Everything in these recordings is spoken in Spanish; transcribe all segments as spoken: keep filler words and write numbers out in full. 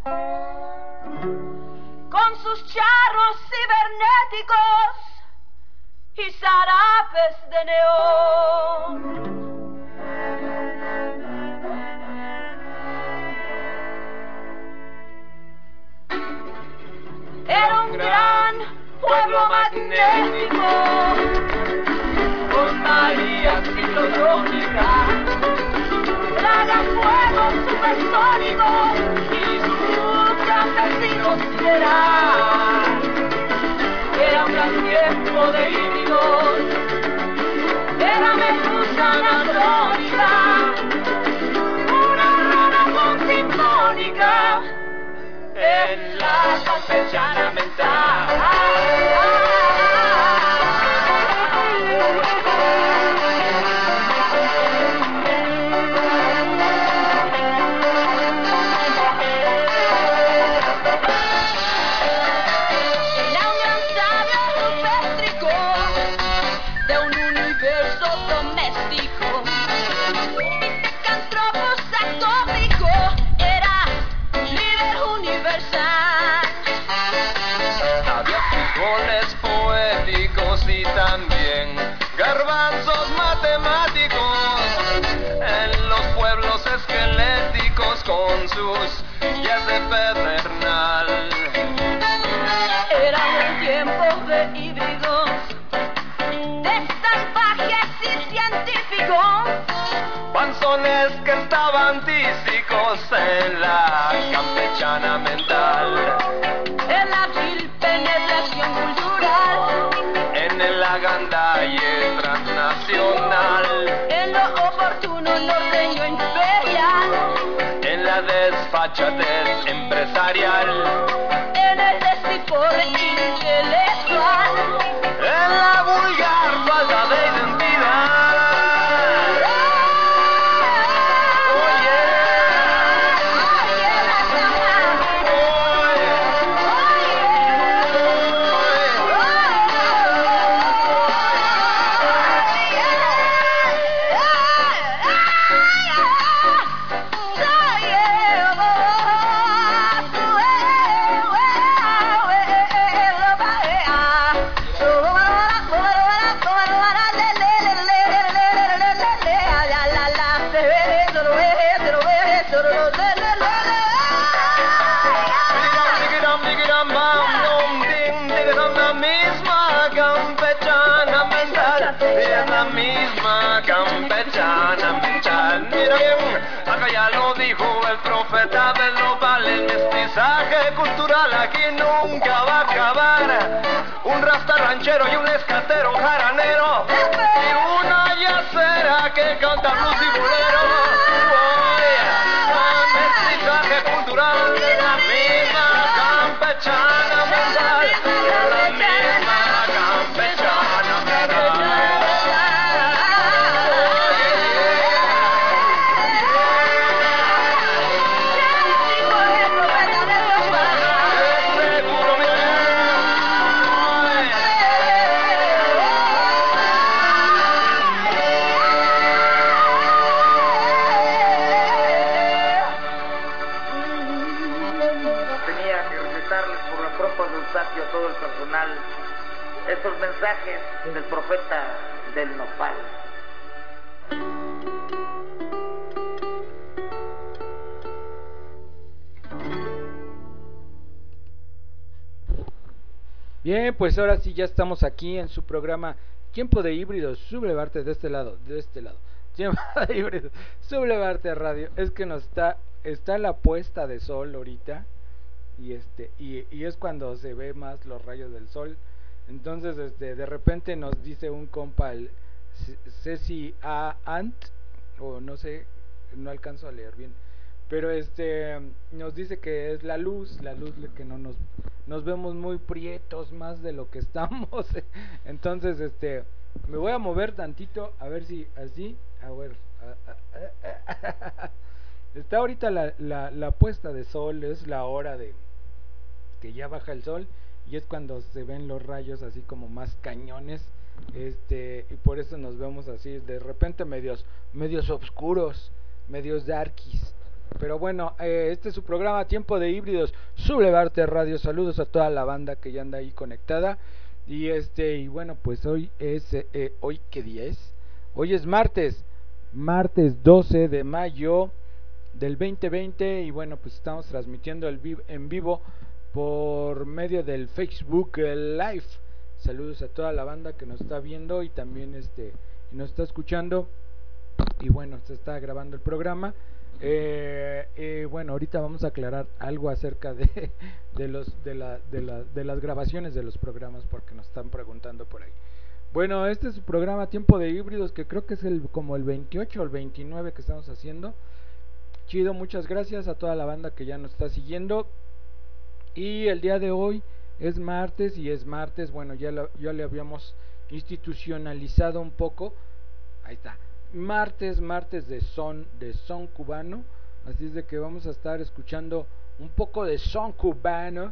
con sus charros cibernéticos y zarapes de neón. Era un gran pueblo magnético, con María ciclotrónica, tragafuegos supersónicos y sus campesinos sideral. Era un gran tiempo de híbridos, era medusa anatrónica, una rana con sinfónica en la campechana mental. Y también garbanzos matemáticos en los pueblos esqueléticos con sus guías de pedernal. Era un tiempo de híbridos, de salvajes y científicos, panzones que estaban tísicos en la campechana mental, en la vil penetración cultural, en la gandalle transnacional, en lo oportuno norteño imperial, en la desfachatez empresarial, en el despor intelectual, en la vulgar falta de identidad. Es la misma campechana mental. Mira bien, acá ya lo dijo el profeta del global. El mestizaje cultural aquí nunca va a acabar. Un rasta ranchero y un escatero, un jaranero y una yacera que canta blues y bolero. Oh, mestizaje cultural, la misma campechana mental, la misma campechana mental. A todo el personal estos mensajes del profeta del nopal. Bien, pues ahora sí ya estamos aquí en su programa Tiempo de Híbridos, Sublevarte de este lado, de este lado. Tiempo de Híbridos, Sublevarte Radio. Es que nos está está la puesta de sol ahorita. Y este y, y es cuando se ve más los rayos del sol. Entonces este de repente nos dice un compa, el Ceci A Ant, o no sé, no alcanzo a leer bien, pero este nos dice que es la luz, la luz que no nos nos vemos muy prietos más de lo que estamos. Entonces este me voy a mover tantito a ver si así, a ver, a, a, a, a, está ahorita la, la, la puesta de sol, es la hora de que ya baja el sol y es cuando se ven los rayos así como más cañones, este y por eso nos vemos así de repente medios medios oscuros, medios darkies, Pero bueno, eh, este es su programa Tiempo de Híbridos, Sublevarte Radio. Saludos a toda la banda que ya anda ahí conectada. Y este, y bueno, pues hoy es, eh, ¿hoy qué día es? Hoy es martes, martes doce de mayo del veinte veinte. Y bueno, pues estamos transmitiendo el vi en vivo por medio del Facebook Live. Saludos a toda la banda que nos está viendo y también este, y nos está escuchando. Y bueno, se está grabando el programa. Eh, eh, bueno, ahorita vamos a aclarar algo acerca de, de, los, de, la, de, la, de las grabaciones de los programas, porque nos están preguntando por ahí. Bueno, este es su programa Tiempo de Híbridos, que creo que es el como el veintiocho o el veintinueve que estamos haciendo. Chido, muchas gracias a toda la banda que ya nos está siguiendo. Y el día de hoy es martes, y es martes, bueno, ya, lo, ya le habíamos institucionalizado un poco. Ahí está. Martes, martes de son, de son cubano. Así es de que vamos a estar escuchando un poco de son cubano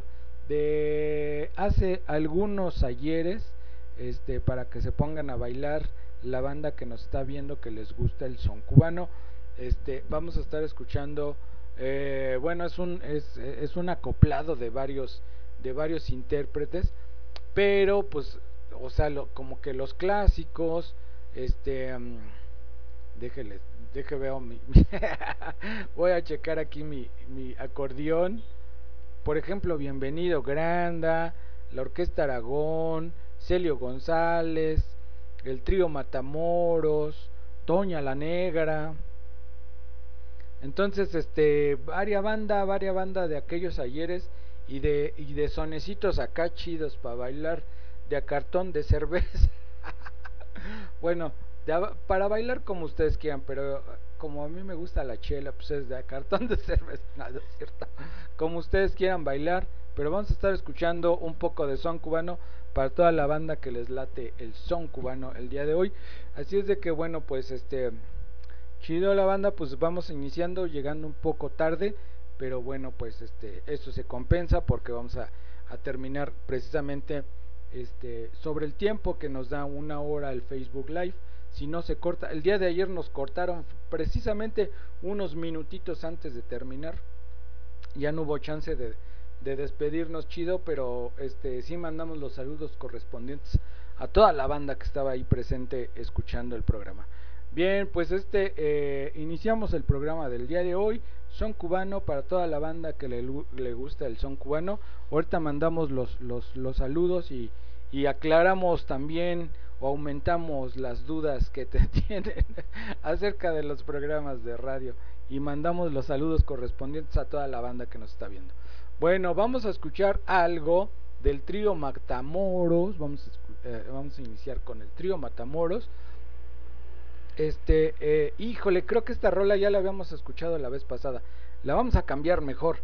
de hace algunos ayeres, este, para que se pongan a bailar la banda que nos está viendo que les gusta el son cubano. Este, vamos a estar escuchando, eh, bueno, es un es, es un acoplado de varios de varios intérpretes, pero pues, o sea, lo, como que los clásicos, este. Um, Déjele, deje veo mi, mi voy a checar aquí mi, mi acordeón. Por ejemplo, Bienvenido Granda, la Orquesta Aragón, Celio González, el Trío Matamoros, Toña la Negra. Entonces, este, varia banda, varia banda de aquellos ayeres y de, y de sonecitos acá chidos para bailar de a cartón de cerveza. Bueno, para bailar como ustedes quieran, pero como a mí me gusta la chela, pues es de cartón de cerveza. Nada, es cierto. Como ustedes quieran bailar, pero vamos a estar escuchando un poco de son cubano para toda la banda que les late el son cubano el día de hoy. Así es de que bueno, pues este, chido la banda, pues vamos iniciando, llegando un poco tarde, pero bueno, pues este, esto se compensa porque vamos a, a terminar precisamente este, sobre el tiempo que nos da una hora el Facebook Live. Si no se corta, el día de ayer nos cortaron precisamente unos minutitos antes de terminar. Ya no hubo chance de, de despedirnos, chido, pero este sí mandamos los saludos correspondientes a toda la banda que estaba ahí presente escuchando el programa. Bien, pues este eh, iniciamos el programa del día de hoy, son cubano para toda la banda que le, le gusta el son cubano. Ahorita mandamos los, los, los saludos y, y aclaramos también o aumentamos las dudas que te tienen acerca de los programas de radio y mandamos los saludos correspondientes a toda la banda que nos está viendo. Bueno, vamos a escuchar algo del Trío Matamoros. Vamos a, eh, vamos a iniciar con el Trío Matamoros. Este, eh, híjole, creo que esta rola ya la habíamos escuchado la vez pasada. La vamos a cambiar mejor.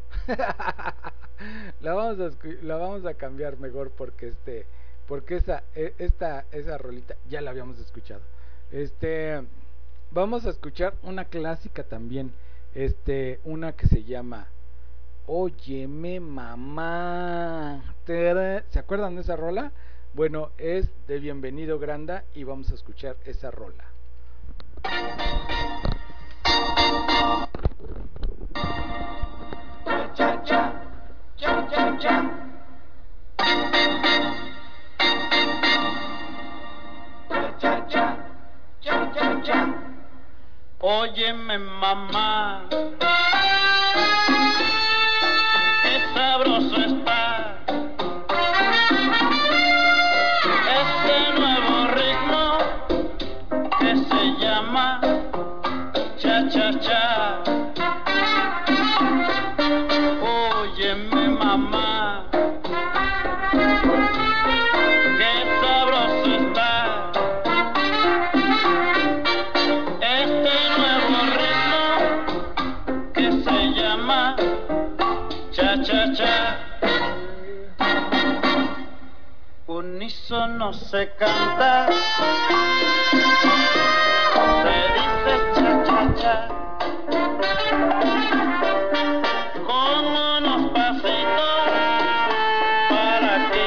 la vamos a la vamos a cambiar mejor porque este porque esa esta esa rolita ya la habíamos escuchado. Este, vamos a escuchar una clásica también, este, una que se llama Óyeme Mamá. ¿Se acuerdan de esa rola? Bueno, es de Bienvenido Granda y vamos a escuchar esa rola. Cha cha cha cha cha. Cha cha cha cha cha. Óyeme mamá, qué sabroso está este nuevo ritmo que se llama cha cha cha. Óyeme mamá, qué sabroso está este nuevo ritmo que se llama cha cha cha. Unísono se canta, se dice cha cha cha, con unos pasitos para aquí,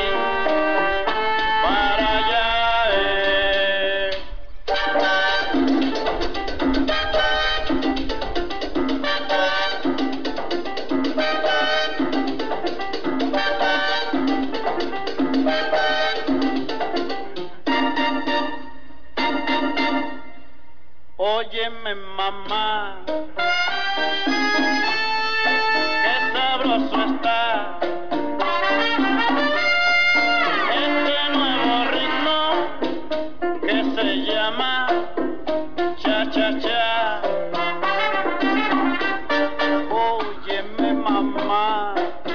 para allá. Eh. Óyeme mamá, qué sabroso está este nuevo ritmo que se llama cha-cha-cha. Óyeme mamá,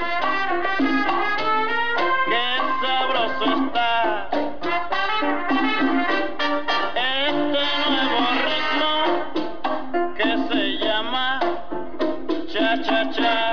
qué sabroso está este nuevo ritmo que se llama cha-cha-cha.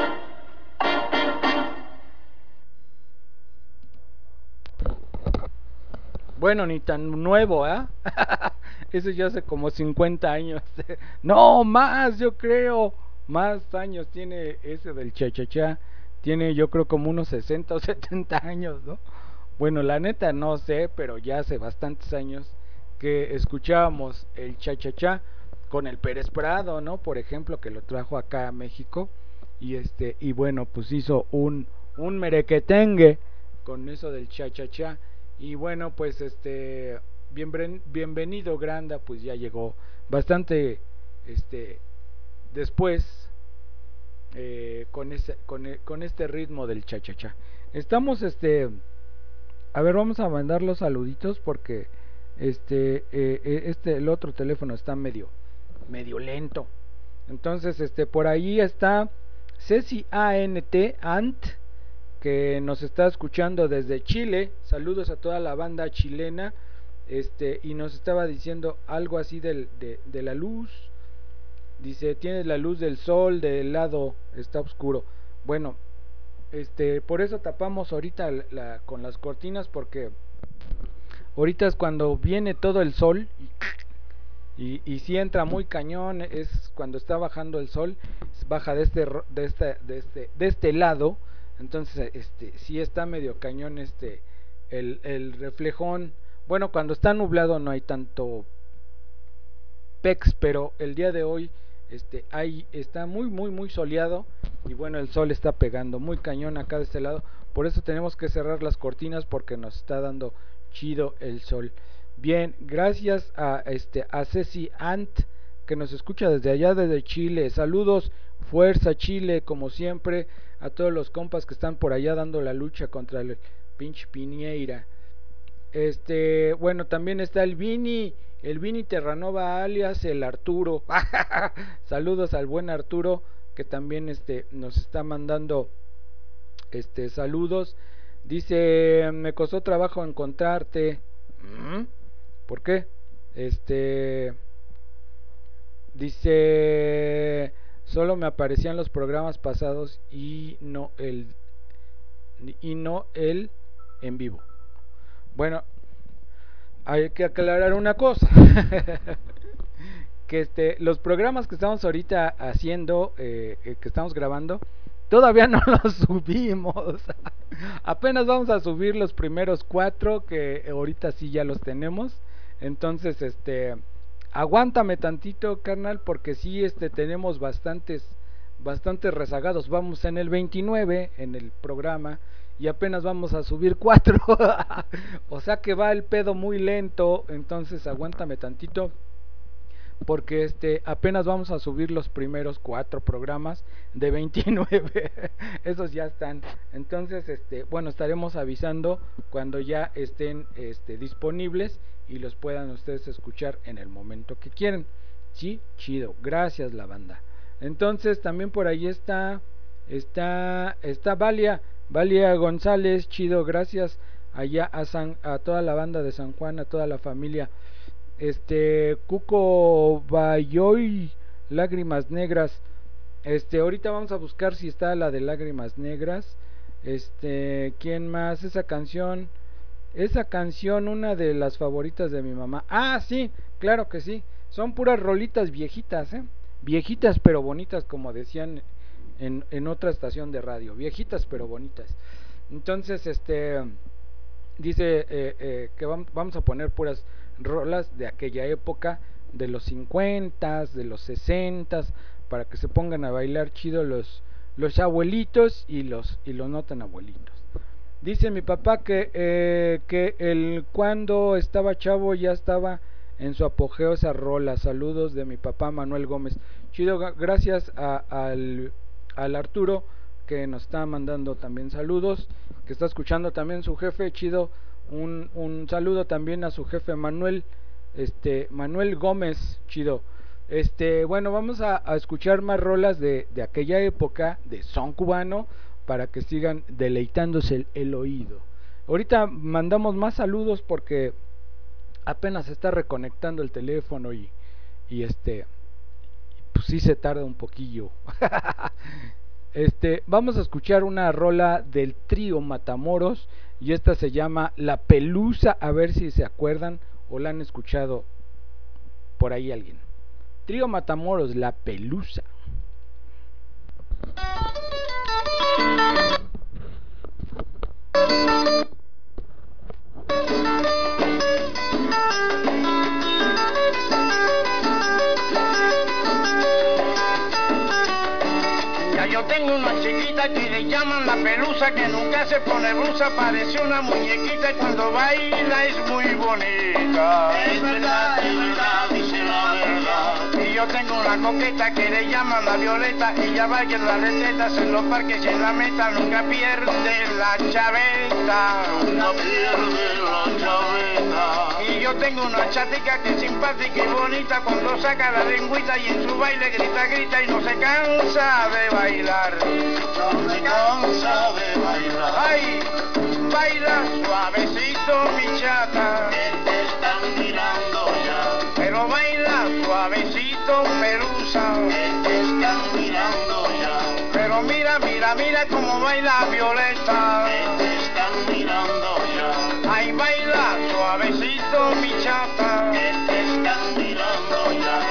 Bueno, ni tan nuevo, ¿eh? Eso ya hace como cincuenta años. No, más, yo creo. Más años tiene ese del cha-cha-cha. Tiene yo creo como unos sesenta o setenta años, ¿no? Bueno, la neta no sé, pero ya hace bastantes años que escuchábamos el cha-cha-cha con el Pérez Prado, ¿no? Por ejemplo, que lo trajo acá a México. Y este, y bueno, pues hizo un, un merequetengue con eso del cha-cha-cha. Y bueno, pues este, bien, bienvenido Granda, pues ya llegó bastante este después eh, con ese con, con este ritmo del cha cha cha. Estamos este a ver, vamos a mandar los saluditos porque este eh, este el otro teléfono está medio medio lento. Entonces, este por ahí está Ceci A N T Ant, que nos está escuchando desde Chile. Saludos a toda la banda chilena. Este, y nos estaba diciendo algo así del, de, de la luz. Dice, tienes la luz del sol, del lado está oscuro. Bueno, este, por eso tapamos ahorita la, con las cortinas, porque ahorita es cuando viene todo el sol. Y, y, y si entra muy cañón, es cuando está bajando el sol. Baja de este, de este, de este, de este lado. Entonces, este, sí está medio cañón este, el, el reflejón. Bueno, cuando está nublado no hay tanto pex, pero el día de hoy, este, hay, está muy, muy, muy soleado. Y bueno, el sol está pegando muy cañón acá de este lado. Por eso tenemos que cerrar las cortinas porque nos está dando chido el sol. Bien, gracias a, este, a Ceci Ant, que nos escucha desde allá, desde Chile. Saludos, fuerza Chile, como siempre. A todos los compas que están por allá dando la lucha contra el pinche Piñeira. Este, bueno, también está el Vini, el Vini Terranova alias el Arturo. Saludos al buen Arturo, que también este nos está mandando este saludos. Dice, me costó trabajo encontrarte. ¿Mm? ¿Por qué? Este dice, solo me aparecían los programas pasados y no el y no el en vivo. Bueno, hay que aclarar una cosa. Que este los programas que estamos ahorita haciendo, eh, eh, que estamos grabando, todavía no los subimos. Apenas vamos a subir los primeros cuatro, que ahorita sí ya los tenemos. Entonces, este aguántame tantito, carnal, porque sí este tenemos bastantes bastantes rezagados. Vamos en el veintinueve en el programa y apenas vamos a subir cuatro. O sea que va el pedo muy lento. Entonces aguántame tantito, porque este apenas vamos a subir los primeros cuatro programas de veintinueve. Esos ya están. Entonces, este, bueno, estaremos avisando cuando ya estén este, disponibles y los puedan ustedes escuchar en el momento que quieren. Sí, chido. Gracias, la banda. Entonces, también por ahí está está está Valia, Valia González, chido, gracias allá a San, a toda la banda de San Juan, a toda la familia. Este Cuco Bayoy, Lágrimas Negras. Este, ahorita vamos a buscar si está la de Lágrimas Negras. Este, ¿quién más? Esa canción, esa canción, una de las favoritas de mi mamá. Ah, sí, claro que sí. Son puras rolitas viejitas, ¿eh? Viejitas pero bonitas, como decían en, en otra estación de radio. Viejitas pero bonitas. Entonces, este, dice eh, eh, que vam- vamos a poner puras rolas de aquella época, de los cincuenta, de los sesenta, para que se pongan a bailar chido los, los abuelitos y los, y los no tan abuelitos. Dice mi papá que, eh, que el cuando estaba chavo ya estaba en su apogeo esa rola. Saludos de mi papá Manuel Gómez. Chido, gracias a, al, al Arturo que nos está mandando también saludos, que está escuchando también su jefe. Chido, un, un saludo también a su jefe Manuel, este Manuel Gómez. Chido. Este, bueno, vamos a, a escuchar más rolas de, de aquella época de son cubano para que sigan deleitándose el, el oído. Ahorita mandamos más saludos porque apenas se está reconectando el teléfono y, y este, pues sí se tarda un poquillo. Este, vamos a escuchar una rola del trío Matamoros y esta se llama La Pelusa, a ver si se acuerdan o la han escuchado por ahí alguien. Trío Matamoros, La Pelusa. Ya yo tengo una chiquita que le llaman la Pelusa, que nunca se pone blusa, parece una muñequita y cuando baila es muy bonita. Es verdad, es verdad, dice la verdad. Y yo tengo una coqueta que le llaman la Violeta, ella baila en las recetas, en los parques y en la meta, nunca pierde la chaveta. Nunca pierde la chaveta. Y yo tengo una chatica que es simpática y bonita, cuando saca la lengüita y en su baile grita, grita y no se cansa de bailar. No se cansa de bailar. Ay, baila suavecito mi chata, que te están mirando ya. Pero baila suavecito Pelusa, que te están mirando ya. Pero mira, mira, mira cómo baila Violeta, que te están mirando ya. Ay, baila suavecito mi chata, que te están mirando ya.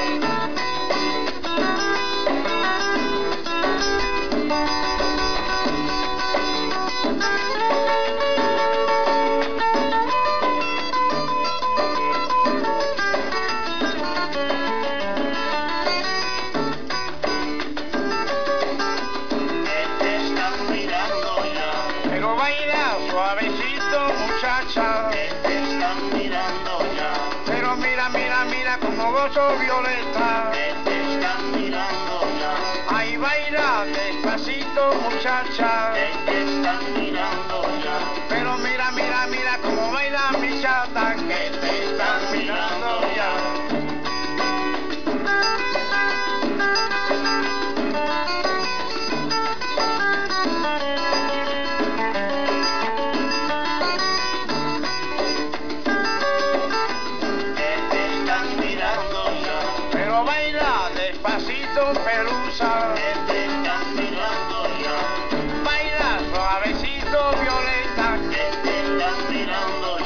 Suavecito muchacha, que te están mirando ya. Pero mira, mira, mira como gozo Violeta, que te están mirando ya. Ay, baila despacito muchacha, que te están mirando ya. Pero mira, mira, mira como baila mi chata, que te están mirando ya. Pelusa, que te están mirando ya. Baila suavecito Violeta, que te están mirando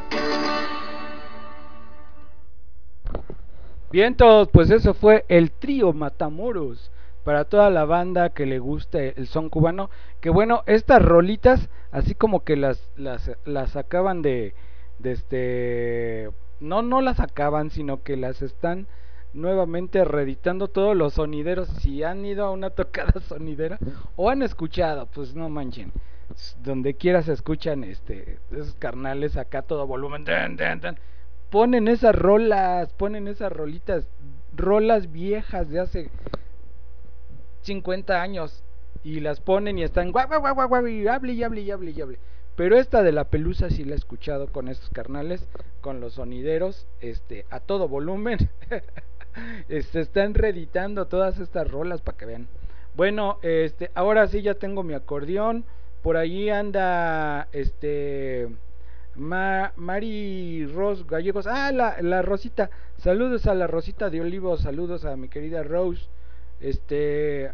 ya. Bien todos, pues eso fue el trío Matamoros. Para toda la banda que le guste el son cubano, que bueno, estas rolitas así como que las las, las acaban de, de este no no las acaban, sino que las están nuevamente reeditando todos los sonideros. Si han ido a una tocada sonidera o han escuchado, pues no manchen, donde quiera se escuchan este esos carnales acá todo volumen, tan, tan, tan. Ponen esas rolas, ponen esas rolitas, rolas viejas de hace cincuenta años y las ponen y están guau guau guau guau y hable y hable y hable y hable. Pero esta de La Pelusa sí la he escuchado con estos carnales, con los sonideros, este, a todo volumen. Se están reeditando todas estas rolas para que vean. Bueno, este, ahora sí ya tengo mi acordeón. Por allí anda este Ma, Mari Ros Gallegos. Ah, la, la Rosita. Saludos a la Rosita de Olivos. Saludos a mi querida Rose. Este.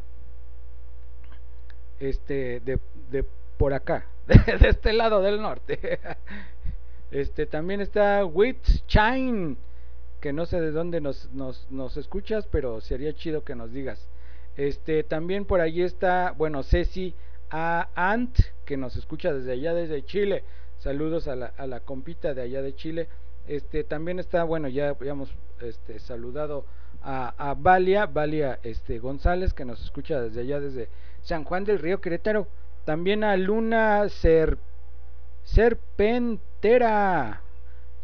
Este. De, de por acá. De, de este lado del norte. Este también está Witch Chine, que no sé de dónde nos, nos, nos escuchas, pero sería chido que nos digas. Este también por ahí está, bueno, Ceci a Ant, que nos escucha desde allá, desde Chile. Saludos a la, a la compita de allá de Chile. Este también está, bueno, ya habíamos este, saludado a, a Valia, Valia este, González, que nos escucha desde allá, desde San Juan del Río, Querétaro. También a Luna Ser, Serpentera.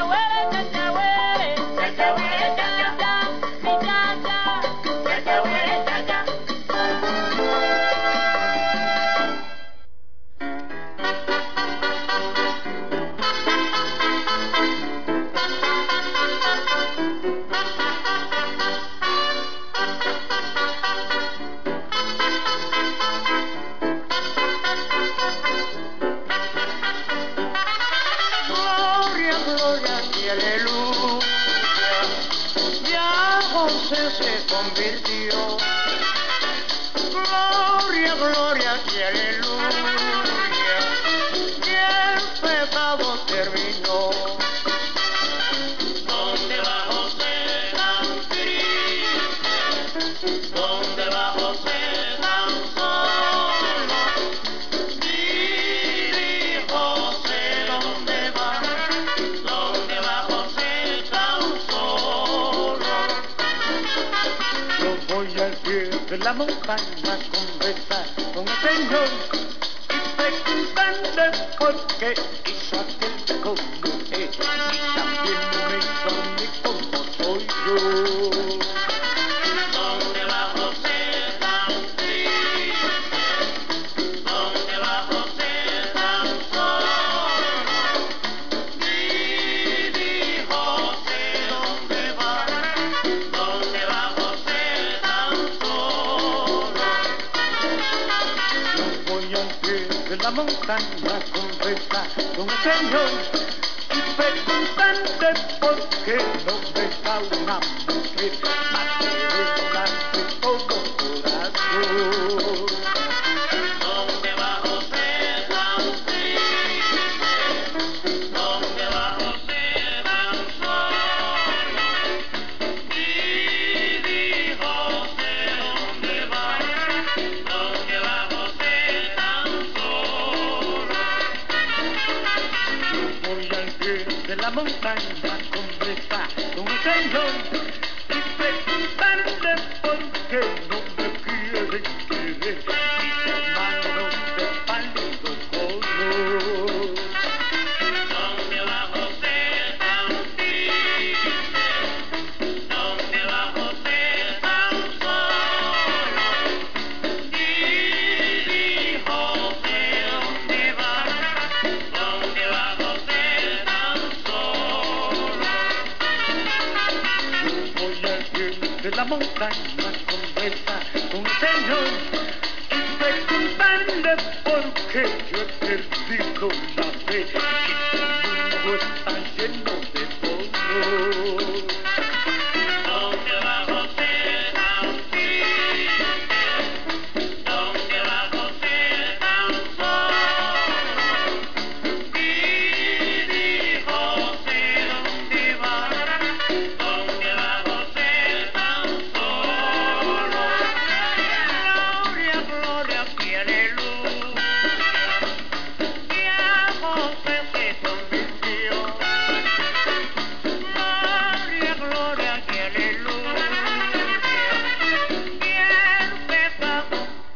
se convirtió. Gloria, gloria y aleluya, y el pecado terminó. ¿Dónde va José tan triste? ¿Dónde va José tan solo? Dile, José, ¿dónde va? ¿Dónde va José tan solo? Yo voy al pie de la montaña a conversar con el Señor y preguntarle por qué hizo aquel conmigo y también me hizo a mí como soy yo. ¿Dónde va José tan triste? ¿Dónde va José tan solo? Didi José, ¿dónde va? ¿Dónde va José tan solo? Yo voy al pie de la montaña a conversar con el Señor y preguntarte por qué no me da una mujer más que de todo corazón. ¿Dónde va José tan triste? ¿Dónde va José tan solo? Didi José, ¿dónde va? ¿Dónde va José tan solo? Yo voy al pie de la montaña a conversar con el Señor y preguntarle por qué no me quieren querer mis hermanos de pálido color. ¿Dónde va José tan triste? ¿Dónde va José tan solo? Didi José, ¿dónde va? ¿Dónde va José tan solo? Yo voy al pie de la montaña a conversar con el Señor y preguntarle por qué yo he perdido la fe y este mundo está lleno de dolor. ¿Dónde va José tan triste? ¿Dónde va José tan solo? Didi José, ¿dónde va? ¿Dónde va José tan solo? Gloria, gloria y aleluya, y a José se convirtió. Gloria, gloria y aleluya, y el pecado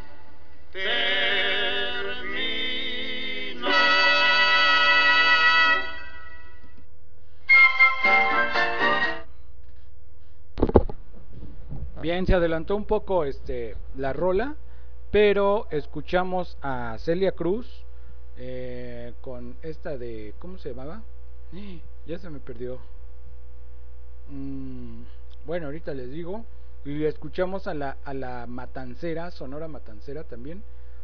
terminó. Bien, se adelantó un poco este la rola, pero escuchamos a Celia Cruz eh, con esta de ¿cómo se llamaba? Eh, Ya se me perdió. Mm, bueno, ahorita les digo. Y escuchamos a la a la Matancera, Sonora Matancera también,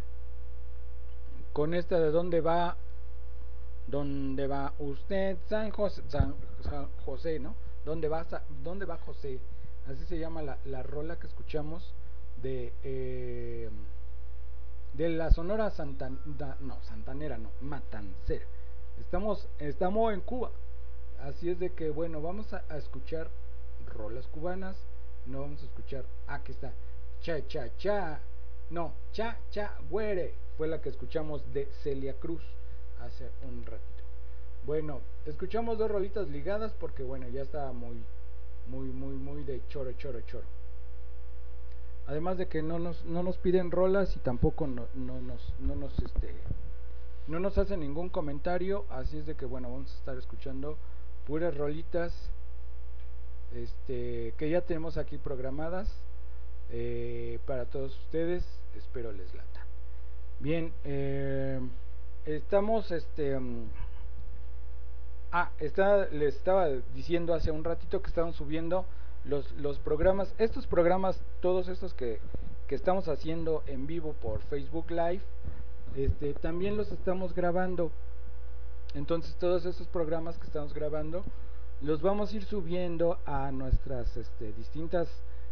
con esta de ¿dónde va? ¿Dónde va usted, San José? San, San José, ¿no? ¿Dónde va, Sa- ¿Dónde va José? Así se llama la, la rola que escuchamos de eh, de la Sonora Santan, da- no, Santanera, no, Matancera. Estamos, estamos en Cuba. Así es de que, bueno, vamos a, a escuchar rolas cubanas. No vamos a escuchar, ah, aquí está, cha, cha, cha. No, cha, cha, güere. Fue la que escuchamos de Celia Cruz hace un ratito. Bueno, escuchamos dos rolitas ligadas porque, bueno, ya estaba muy, muy, muy, muy de choro, choro, choro. Además de que no nos, no nos piden rolas y tampoco no, no nos, no nos, este, no nos hacen ningún comentario. Así es de que, bueno, vamos a estar escuchando puras rolitas, este, que ya tenemos aquí programadas eh, para todos ustedes. Espero les lata. Bien, eh, estamos, este, um, ah, está, les estaba diciendo hace un ratito que estaban subiendo los, los programas, estos programas, todos estos que, que estamos haciendo en vivo por Facebook Live, este, también los estamos grabando. Entonces todos esos programas que estamos grabando los vamos a ir subiendo a nuestras este, distintas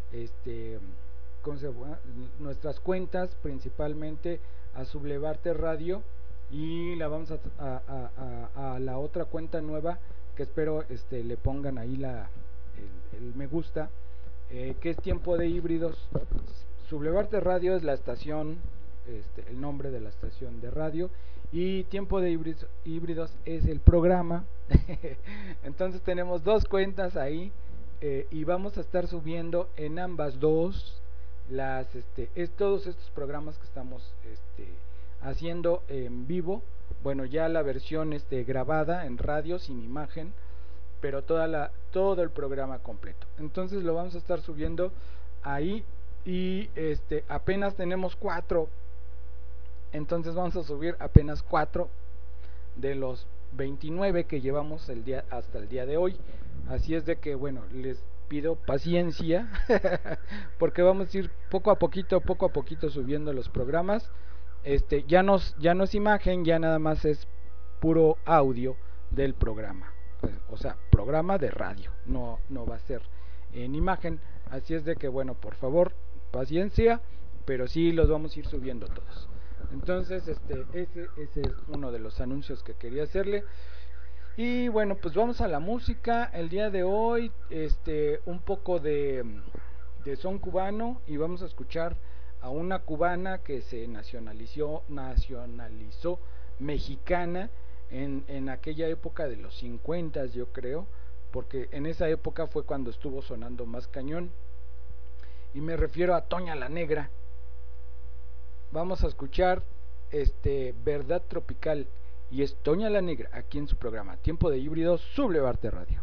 este, ¿cómo se llama? Nuestras cuentas principalmente a Sublevarte Radio, y la vamos a, a, a, a, a la otra cuenta nueva que espero este, le pongan ahí la, el, el me gusta, eh, que es Tiempo de Híbridos. Sublevarte Radio es la estación, este, el nombre de la estación de radio, y Tiempo de Híbridos, híbridos es el programa. Entonces tenemos dos cuentas ahí, eh, y vamos a estar subiendo en ambas dos las este es todos estos programas que estamos este haciendo en vivo. Bueno, ya la versión este grabada en radio sin imagen, pero toda la todo el programa completo. Entonces lo vamos a estar subiendo ahí, y este apenas tenemos cuatro. Entonces vamos a subir apenas cuatro de los veintinueve que llevamos el día hasta el día de hoy. Así es de que bueno, les pido paciencia porque vamos a ir poco a poquito, poco a poquito subiendo los programas. Este ya nos ya no es imagen, ya nada más es puro audio del programa. Pues, o sea, programa de radio, no no va a ser en imagen. Así es de que bueno, por favor, paciencia, pero sí los vamos a ir subiendo todos. Entonces, este ese ese es uno de los anuncios que quería hacerle. Y bueno, pues vamos a la música. El día de hoy, este, un poco de, de son cubano, y vamos a escuchar a una cubana que se nacionalizó, nacionalizó mexicana en, en aquella época de los cincuenta, yo creo, porque en esa época fue cuando estuvo sonando más cañón. Y me refiero a Toña la Negra. Vamos a escuchar este Verdad Tropical. Y es Toña la Negra, aquí en su programa Tiempo de Híbridos, Sublevarte Radio.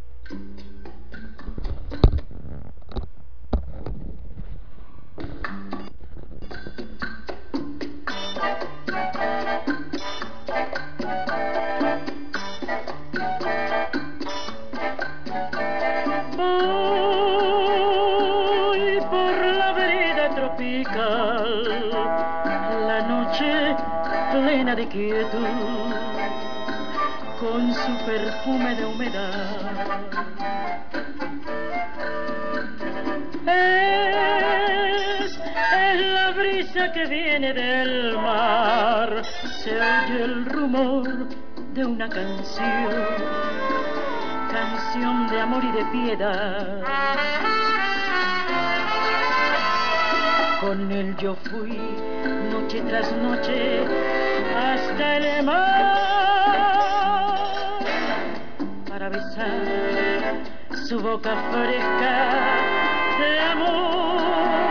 Voy por la vereda tropical, la noche plena de quietud, con su perfume de humedad. Es, es la brisa que viene del mar, se oye el rumor de una canción, canción de amor y de piedad. Con él yo fui noche tras noche hasta el mar para besar su boca fresca de amor,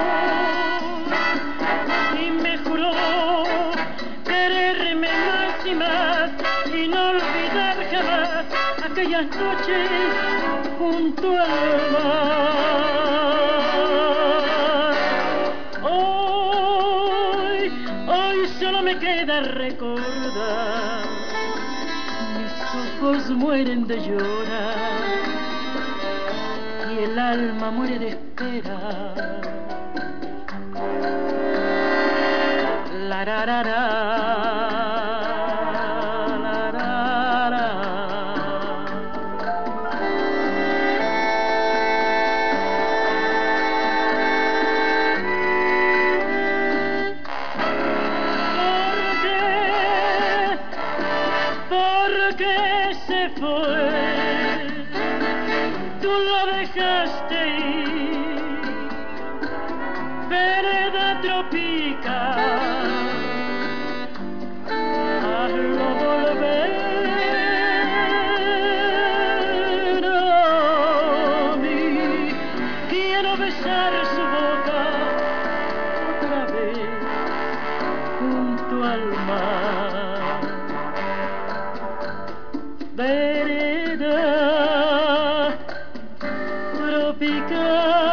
y me juró quererme más y más y no olvidar jamás aquellas noches junto al mar. Hoy, hoy solo me queda recordar, mis ojos mueren de llorar y el alma muere de esperar. La ra ra ra, la ra ra. ¿Por qué? ¿Por qué se fue? Tú lo dejaste ir, vereda tropical, hazlo volver a mí. Quiero besar su boca otra vez junto al mar. Vereda tropical.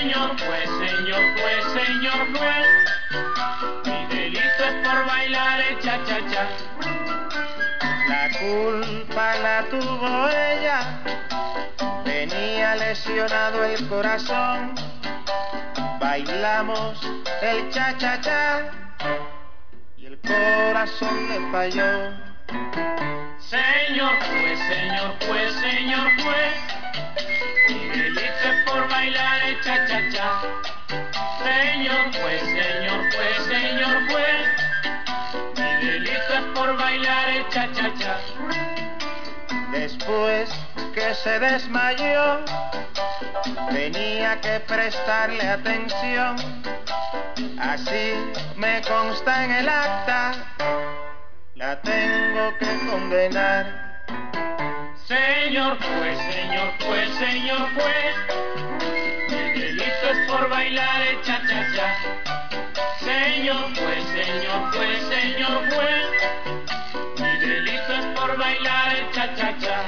Señor juez, señor juez, señor juez, mi delito es por bailar el cha-cha-cha. La culpa la tuvo ella, tenía lesionado el corazón. Bailamos el cha-cha-cha y el corazón le falló. Señor juez, señor juez, señor juez, mi delito es por bailar el cha-cha-cha. Señor juez, señor juez, señor juez, mi delito es por bailar el cha-cha-cha. Después que se desmayó, tenía que prestarle atención. Así me consta en el acta, la tengo que condenar. Señor juez, señor juez, señor juez, mi delito es por bailar el cha-cha-cha. Señor juez, señor juez, señor juez, mi delito es por bailar el cha-cha-cha.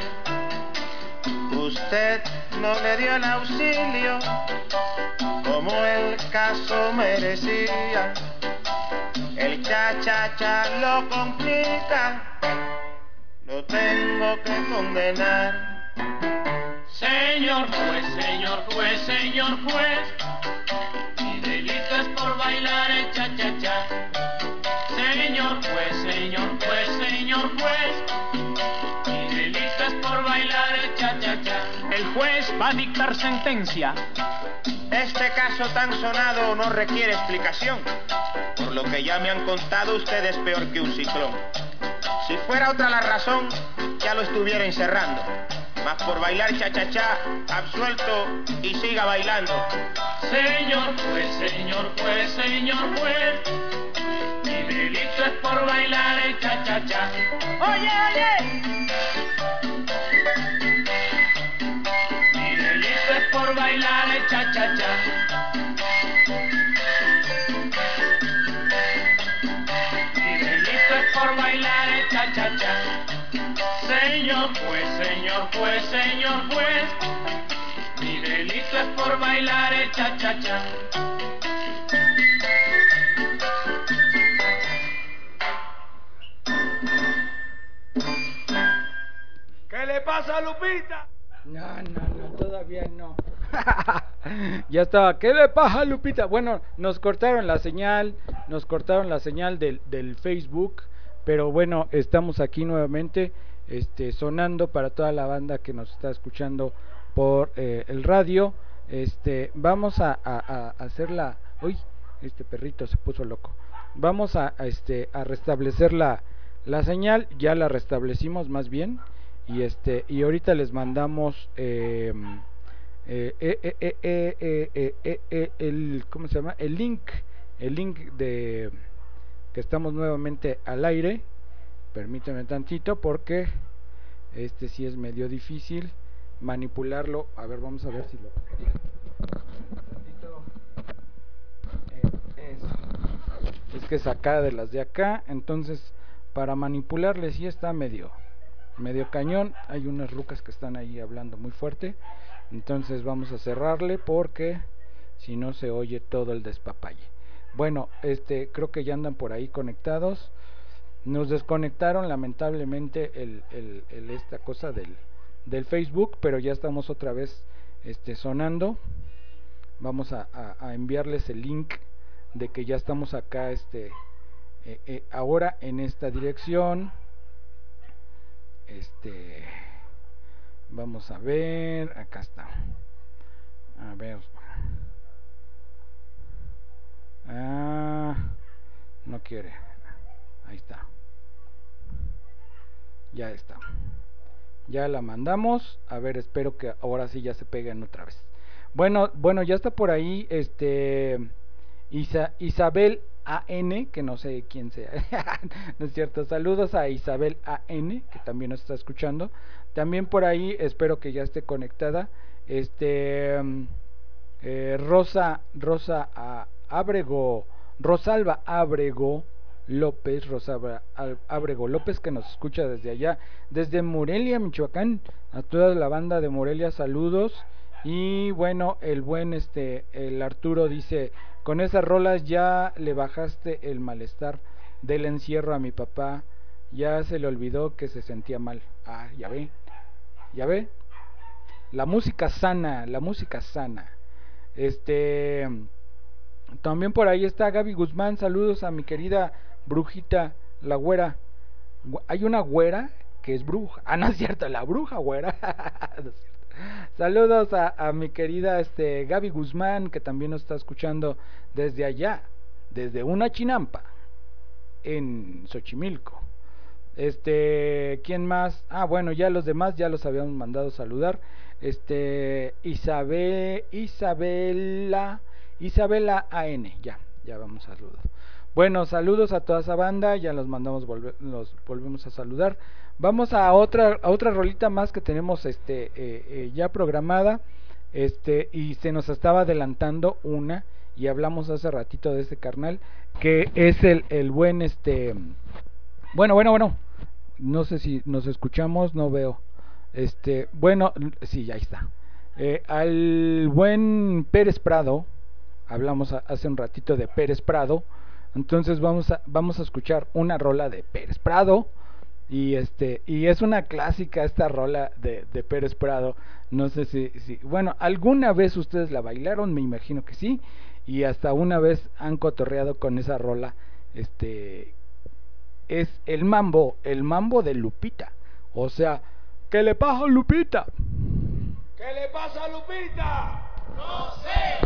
Usted no le dio el auxilio como el caso merecía. El cha-cha-cha lo complica, lo tengo que condenar. Señor juez, señor juez, señor juez, mi delito es por bailar el cha-cha-cha. Señor juez, señor juez, señor juez, mi delito es por bailar el cha-cha-cha. El juez va a dictar sentencia. Este caso tan sonado no requiere explicación. Por lo que ya me han contado, usted es peor que un ciclón. Si fuera otra la razón, ya lo estuviera encerrando. Mas por bailar cha-cha-cha, absuelto y siga bailando. Señor juez, señor juez, señor juez, mi delito es por bailar el cha-cha-cha. Oye, oye. Mi delito es por bailar el cha-cha-cha. Mi delito es por bailar el cha-cha-cha. Señor juez, señor juez, señor juez, mi delito es por bailar el cha-cha-cha. ¿Qué le pasa a Lupita? No, no, no, todavía no. Ya estaba. ¿Qué le pasa, Lupita? Bueno, nos cortaron la señal, nos cortaron la señal del, del Facebook, pero bueno, estamos aquí nuevamente, este, sonando para toda la banda que nos está escuchando por eh, el radio. Este, vamos a, a, a hacer la. Uy, este perrito se puso loco. Vamos a, a este, a restablecer la, la señal. Ya la restablecimos más bien. Y este, y ahorita les mandamos eh, eh, eh, eh, eh, eh, eh, eh, eh, el, ¿cómo se llama? El link, el link de que estamos nuevamente al aire. Permíteme tantito porque este sí es medio difícil manipularlo. A ver, vamos a ver si lo tantito. Eh, eso. Es que es acá de las de acá, entonces para manipularle sí está medio medio cañón. Hay unas rucas que están ahí hablando muy fuerte, entonces vamos a cerrarle porque si no se oye todo el despapalle. Bueno, este creo que ya andan por ahí conectados. Nos desconectaron lamentablemente el, el, el esta cosa del, del Facebook, pero ya estamos otra vez este sonando. Vamos a, a, a enviarles el link de que ya estamos acá este eh, eh, ahora en esta dirección. Este, vamos a ver, acá está. A ver. Ah, no quiere. Ahí está. Ya está. Ya la mandamos. A ver, espero que ahora sí ya se peguen otra vez. Bueno, bueno, ya está por ahí este Isa, Isabel A N, que no sé quién sea. No es cierto. Saludos a Isabel A N, que también nos está escuchando. También por ahí espero que ya esté conectada. Este eh, Rosa Rosa a, Abrego, Rosalba Abrego López, Rosalba Abrego López, que nos escucha desde allá, desde Morelia, Michoacán. A toda la banda de Morelia, saludos. Y bueno, el buen este, el Arturo dice, con esas rolas ya le bajaste el malestar del encierro a mi papá, ya se le olvidó que se sentía mal. Ah, ya ve, ya ve, la música sana, la música sana. Este, también por ahí está Gaby Guzmán, saludos a mi querida brujita, la güera. Hay una güera que es bruja. Ah, no es cierto, la bruja güera. No es cierto. Saludos a, a mi querida este, Gaby Guzmán, que también nos está escuchando desde allá, desde una chinampa, en Xochimilco. Este, ¿quién más? Ah, bueno, ya los demás ya los habíamos mandado saludar. Este, Isabel, Isabela, Isabela A N, ya, ya vamos a saludar. Bueno, saludos a toda esa banda, ya los mandamos, volve, los volvemos a saludar. Vamos a otra, a otra rolita más que tenemos este eh, eh, ya programada. Este, y se nos estaba adelantando una, y hablamos hace ratito de este carnal, que es el, el buen este. Bueno, bueno, bueno. No sé si nos escuchamos, no veo. Este, bueno, sí, ya está. Eh, al buen Pérez Prado, hablamos a, hace un ratito de Pérez Prado. Entonces vamos a, vamos a escuchar una rola de Pérez Prado. Y este, y es una clásica esta rola de, de Pérez Prado. No sé si, si, bueno, alguna vez ustedes la bailaron, me imagino que sí. Y hasta una vez han cotorreado con esa rola. Este, es el mambo, el mambo de Lupita. O sea, ¿qué le pasa a Lupita? ¿Qué le pasa a Lupita? No sé.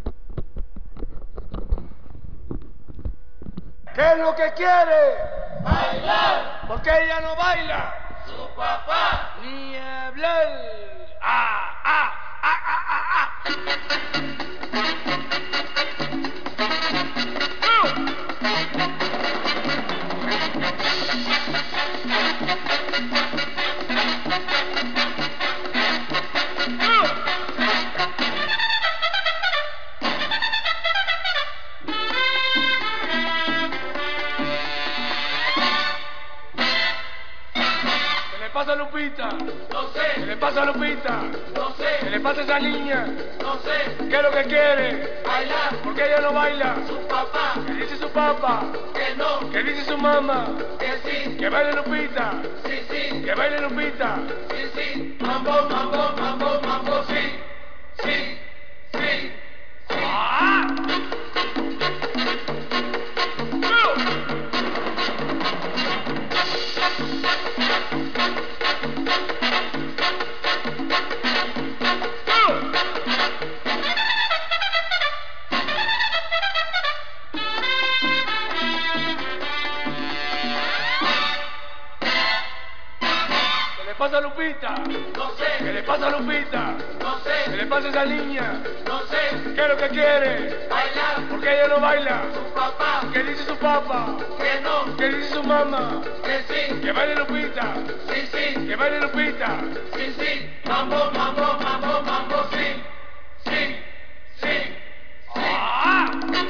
¿Qué es lo que quiere? Bailar. ¿Por qué ella no baila? Su papá. Ni hablar. Ah, ah, ah, ah, ah, ah. ¿Qué le pasa a Lupita? No sé. ¿Qué le pasa a Lupita? No sé. ¿Qué le pasa a esa niña? No sé. ¿Qué es lo que quiere? Bailar. ¿Por qué ella no baila? Su papá. ¿Qué dice su papá? Que no. ¿Qué dice su mamá? Que sí. ¿Que baile Lupita? Sí, sí. ¿Que baile Lupita? Sí, sí. Mambo, mambo, mambo, mambo, sí. Sí, sí, sí. ¡Ah! ¿Qué le pasa a Lupita? No sé. ¿Qué le pasa a Lupita? No sé. ¿Qué le pasa a esa niña? No sé. ¿Qué es lo que quiere? Bailar. ¿Por qué ella no baila? Su papá. ¿Qué dice su papá? Que no. ¿Qué dice su mamá? Que sí. ¿Que baile Lupita? Sí, sí. ¿Que baile Lupita? Sí, sí. Mambo, mambo, mambo, mambo, sí. Sí, sí, sí. ¡Ah!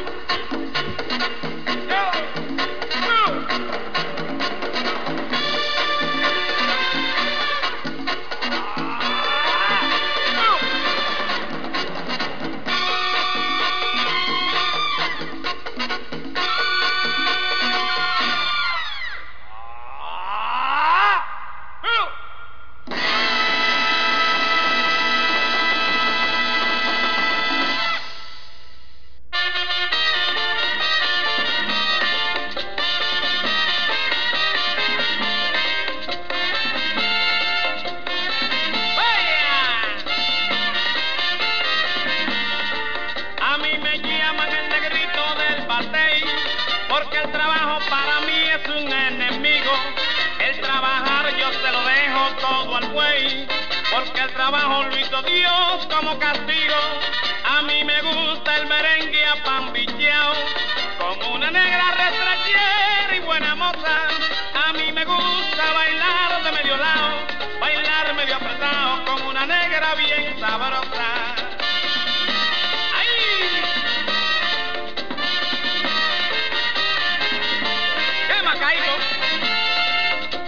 A mí me llaman el negrito del batey, porque el trabajo para mí es un enemigo. El trabajar yo se lo dejo todo al buey, porque el trabajo lo hizo Dios como castigo. A mí me gusta el merengue apambicheao, con una negra retrachera y buena moza. A mí me gusta bailar de medio lado, bailar medio apretado, con una negra bien sabrosa.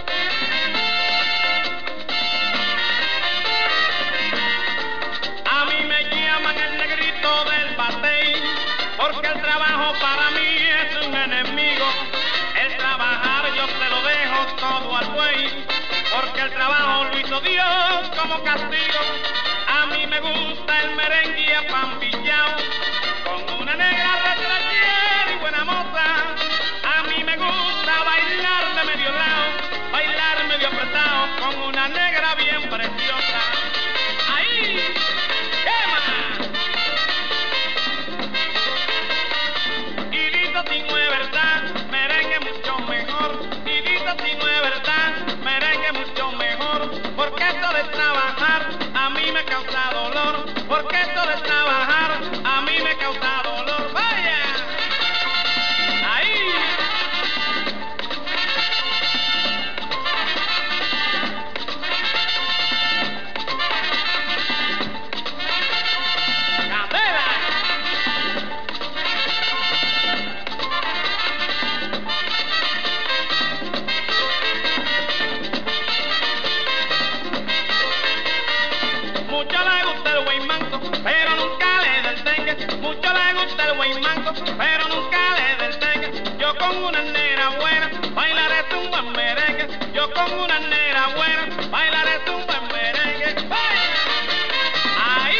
A mí como castigo, a mí me gusta el merengue apambillao, con una negra retrachera y buena moza. A mí me gusta bailar de medio lado, bailar medio apretado, con una negra bien preciosa. ¡Ahí! ¡Quema! Y dice si no es verdad, merengue mucho mejor. Y dice si no es verdad, merengue mucho mejor. Porque esto de trabajar a mí me causa dolor. Porque esto de trabajar a mí me causa dolor. ¡Vaya! ¡Ahí! ¡Candela! Mucho le gusta el güey manso, pero nunca le del dengue. Mucho le gusta el güey manso, pero nunca le del dengue. Yo con una nera buena bailaré un buen merengue. Yo con una nera buena bailaré un buen merengue. ¡Vaya! Ahí.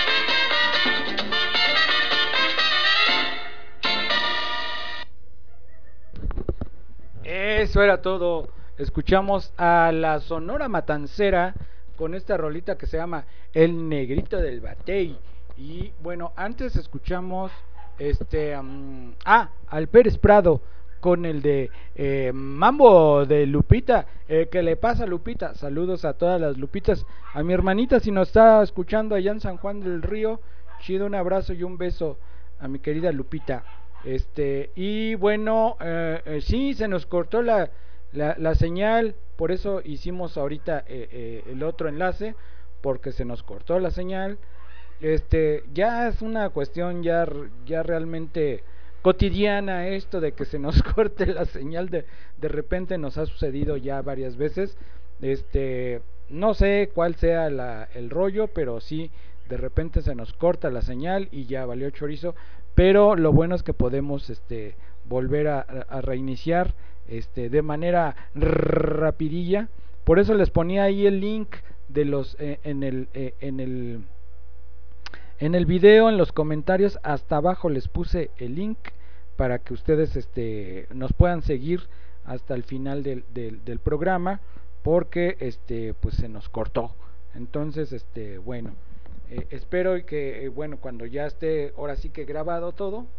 Eso era todo. Escuchamos a la Sonora Matancera con esta rolita que se llama El Negrito del Batey. Y bueno, antes escuchamos este um, ah, al Pérez Prado con el de eh, Mambo de Lupita. Eh, ¿Qué le pasa, Lupita? Saludos a todas las Lupitas. A mi hermanita, si nos está escuchando allá en San Juan del Río, chido, un abrazo y un beso a mi querida Lupita. Este, y bueno, eh, eh, sí, se nos cortó la, la, la señal, por eso hicimos ahorita eh, eh, el otro enlace, porque se nos cortó la señal. Este, ya es una cuestión ya, ya realmente cotidiana esto de que se nos corte la señal, de, de repente nos ha sucedido ya varias veces. Este, no sé cuál sea la, el rollo, pero sí, de repente se nos corta la señal y ya valió chorizo. Pero lo bueno es que podemos este, volver a, a reiniciar este, de manera rapidilla. Por eso les ponía ahí el link de los eh, en el eh, en el en el video, en los comentarios hasta abajo les puse el link para que ustedes este, nos puedan seguir hasta el final del, del, del programa, porque este pues se nos cortó. Entonces este bueno, Eh, espero que, eh, bueno, cuando ya esté ahora sí que grabado todo,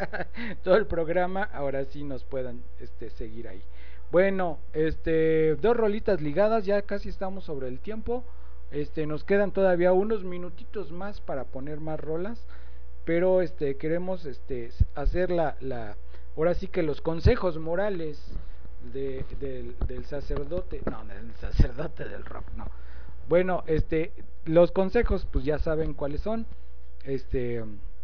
todo el programa, ahora sí nos puedan este, seguir ahí. Bueno, este, dos rolitas ligadas, ya casi estamos sobre el tiempo. Este, nos quedan todavía unos minutitos más para poner más rolas, pero este, queremos este, hacer la, la, ahora sí que los consejos morales de, del, del sacerdote, no, del sacerdote del rock, no. Bueno, este, los consejos, pues ya saben cuáles son. Este,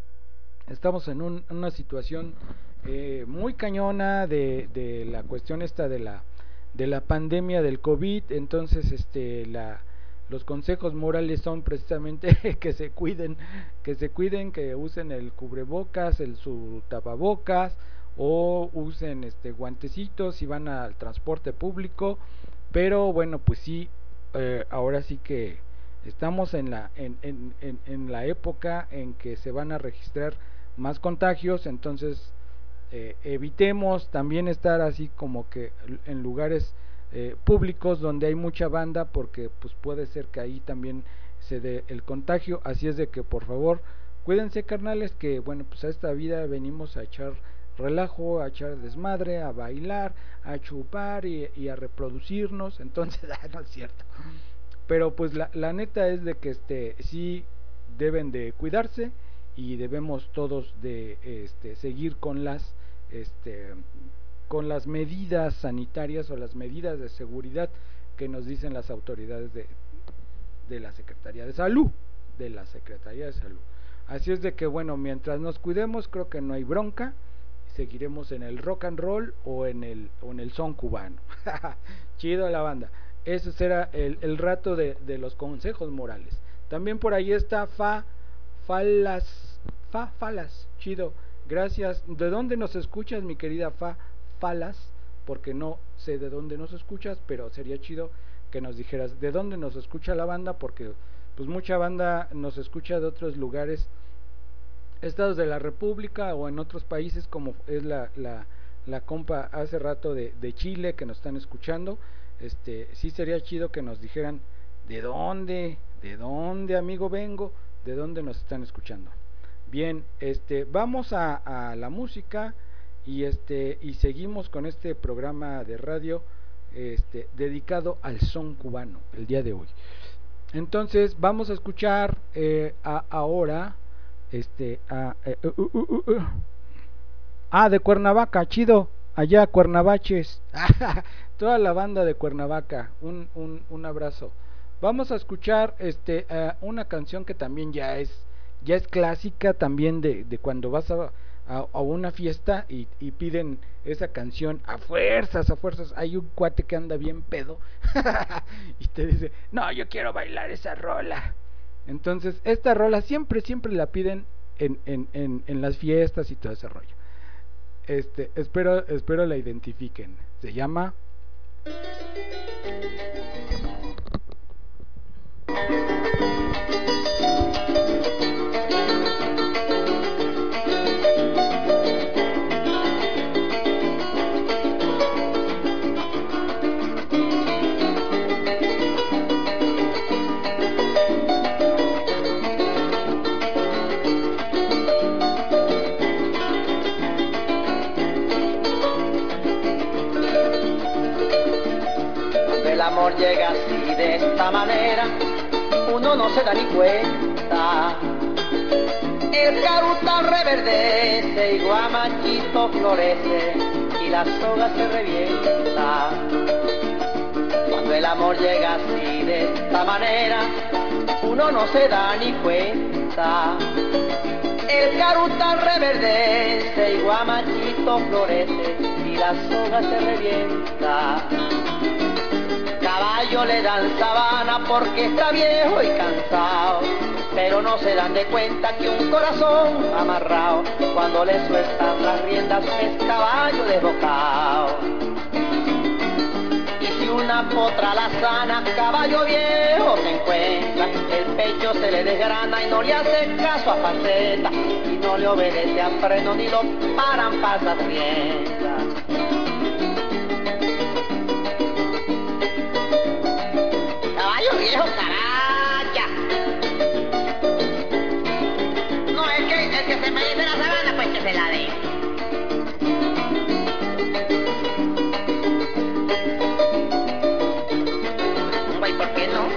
estamos en un, una situación eh, muy cañona de, de la cuestión esta de la, de la pandemia del COVID. Entonces, este, la, los consejos morales son precisamente que se cuiden, que se cuiden, que usen el cubrebocas, el su tapabocas, o usen este guantecitos si van al transporte público. Pero bueno, pues sí. Eh, ahora sí que estamos en la en, en, en, en la época en que se van a registrar más contagios, entonces eh, evitemos también estar así como que en lugares eh, públicos donde hay mucha banda, porque pues puede ser que ahí también se dé el contagio. Así es de que por favor cuídense, carnales, que bueno, pues a esta vida venimos a echar relajo, a echar desmadre, a bailar, a chupar y, y a reproducirnos. Entonces, no es cierto, pero pues la, la neta es de que este sí deben de cuidarse y debemos todos de este seguir con las este con las medidas sanitarias o las medidas de seguridad que nos dicen las autoridades de, de la Secretaría de Salud, de la Secretaría de Salud. Así es de que bueno, mientras nos cuidemos, creo que no hay bronca. Seguiremos en el rock and roll o en el o en el son cubano. Chido la banda. Ese será el, el rato de, de los consejos morales. También por ahí está Fa Falas Fa Falas, chido. Gracias. ¿De dónde nos escuchas, mi querida Fa Falas? Porque no sé de dónde nos escuchas, pero sería chido que nos dijeras de dónde nos escucha la banda, porque pues mucha banda nos escucha de otros lugares, estados de la República o en otros países, como es la, la, la compa hace rato de, de Chile que nos están escuchando. Este, sí sería chido que nos dijeran de dónde, de dónde amigo vengo, de dónde nos están escuchando. Bien, este, vamos a, a la música y este y seguimos con este programa de radio este dedicado al son cubano el día de hoy. Entonces vamos a escuchar eh, a, ahora este a, eh, uh, uh, uh, uh. ah de Cuernavaca, chido, allá Cuernavaches, toda la banda de Cuernavaca, un, un, un abrazo. Vamos a escuchar este uh, una canción que también ya es ya es clásica también de, de cuando vas a, a, a una fiesta y, y piden esa canción a fuerzas, a fuerzas. Hay un cuate que anda bien pedo y te dice, no, yo quiero bailar esa rola. Entonces esta rola siempre, siempre la piden en, en, en, en las fiestas y todo ese rollo. Este, espero, espero la identifiquen. Se llama llega así de esta manera, uno no se da ni cuenta. El carutal reverdece y guamachito florece y la soga se revienta. Cuando el amor llega así de esta manera, uno no se da ni cuenta. El carutal reverdece y guamachito florece y la soga se revienta. Caballo le dan sabana porque está viejo y cansado, pero no se dan de cuenta que un corazón amarrado, cuando le sueltan las riendas es caballo desbocado. Y si una potra la sana, caballo viejo se encuentra, el pecho se le desgrana y no le hace caso a faceta, y no le obedece a freno ni lo paran pasas riendas. Viejo caracha. No, es que el que se merece la sabana, pues que se la dé. Güey, ¿por qué no?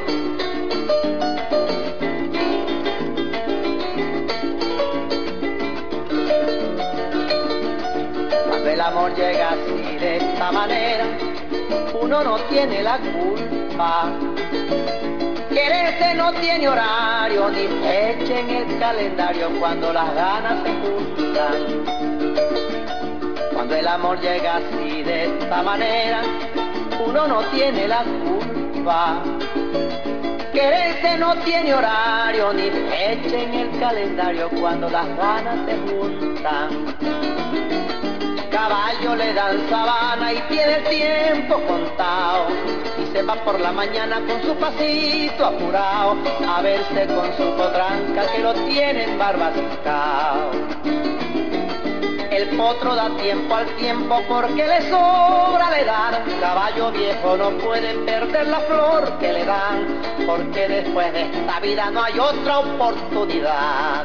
Cuando el amor llega así de esta manera, uno no tiene la culpa. Quererse no tiene horario ni fecha en el calendario cuando las ganas se juntan. Cuando el amor llega así de esta manera, uno no tiene la culpa. Quererse no tiene horario ni fecha en el calendario cuando las ganas se juntan. Caballo le dan sabana y tiene el tiempo contado, y se va por la mañana con su pasito apurado a verse con su potranca que lo tienen barbascao. El potro da tiempo al tiempo porque le sobra la edad. Caballo viejo no puede perder la flor que le dan, porque después de esta vida no hay otra oportunidad.